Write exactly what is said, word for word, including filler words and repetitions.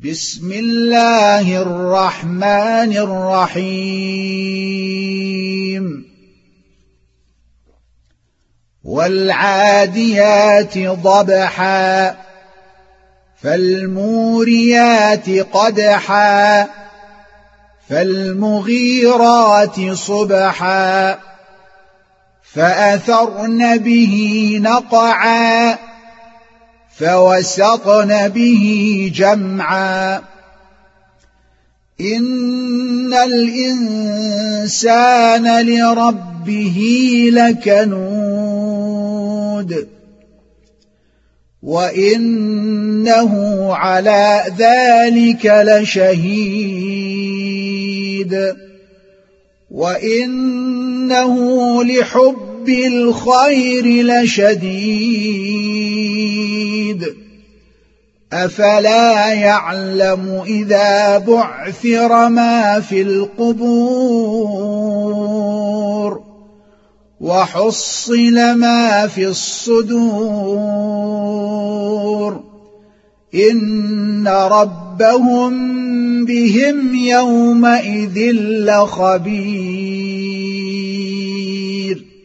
بسم الله الرحمن الرحيم والعاديات ضبحا فالموريات قدحا فالمغيرات صبحا فأثرن به نقعا فوسطن به جمعا إن الإنسان لربه لكنود وإنه على ذلك لشهيد وإنه لحب الخير لشديد أفلا يعلم إذا بعثر ما في القبور وحصل ما في الصدور إن ربهم بهم يومئذ لخبير